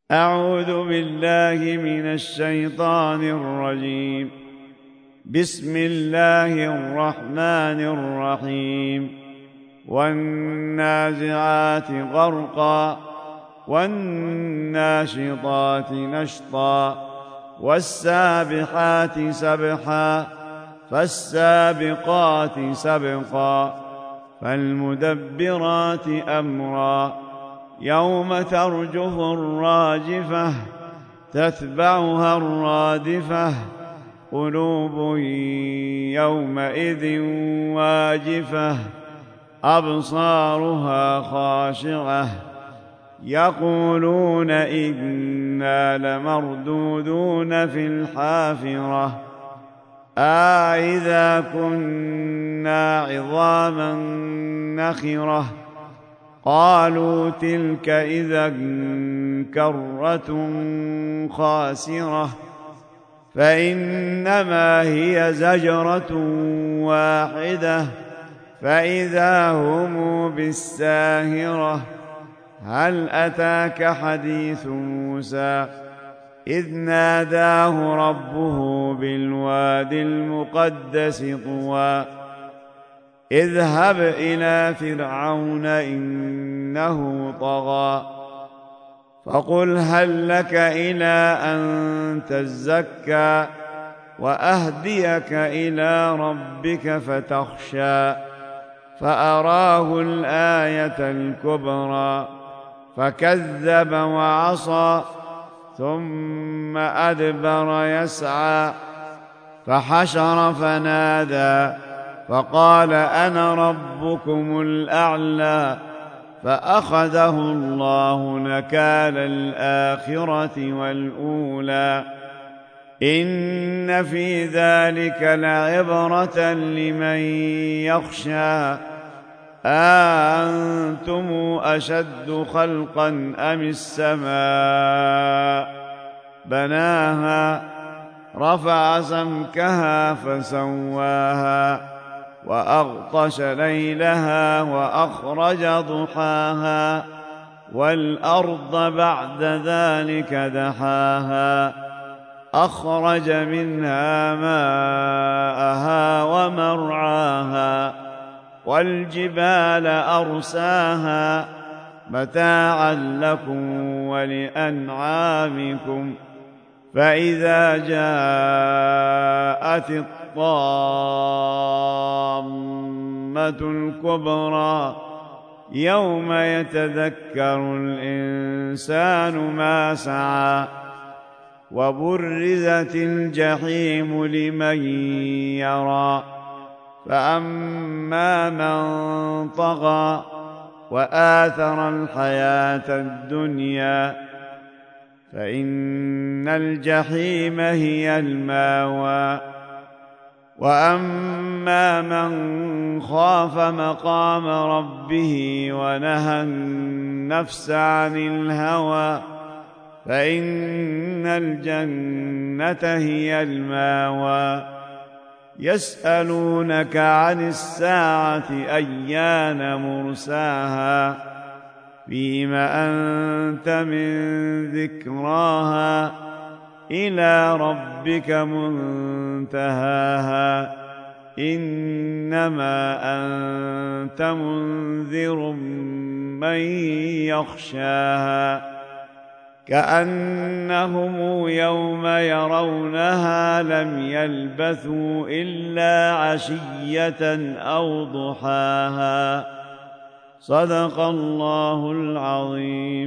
أعوذ بالله من الشيطان الرجيم. بسم الله الرحمن الرحيم. والنازعات غرقا والناشطات نشطا والسابحات سبحا فالسابقات سبقا فالمدبرات أمرا يوم ترجف الراجفة تتبعها الرادفة قلوب يومئذ واجفة أبصارها خاشعة يقولون إنا لمردودون في الحافرة أإذا كنا عظاما نخرة قالوا تلك إذا كرة خاسرة فإنما هي زجرة واحدة فإذا هم بالساهرة هل أتاك حديث موسى إذ ناداه ربه بالواد المقدس طوى اذهب إلى فرعون إنه طغى فقل هل لك إلى أن تزكى وأهديك إلى ربك فتخشى فأراه الآية الكبرى فكذب وعصى ثم أدبر يسعى فحشر فنادى فقال أنا ربكم الأعلى فأخذه الله نكال الآخرة والأولى إن في ذلك لعبرة لمن يخشى أأنتم أشد خلقا أم السماء بناها رفع سمكها فسواها وأغطش ليلها وأخرج ضحاها والأرض بعد ذلك دحاها أخرج منها ماءها ومرعاها والجبال أرساها متاعا لكم ولأنعامكم فإذا جاءت الطامة الكبرى يوم يتذكر الإنسان ما سعى وبرزت الجحيم لمن يرى فأما من طغى وآثر الحياة الدنيا فإن الجحيم هي الماوى وأما من خاف مقام ربه ونهى النفس عن الهوى فإن الجنة هي الماوى يسألونك عن الساعة أيان مرساها فيم أنت من ذكراها إلى ربك منتهاها إنما أنت منذر من يخشاها كأنهم يوم يرونها لم يلبثوا إلا عشية أو ضحاها صدق الله العظيم.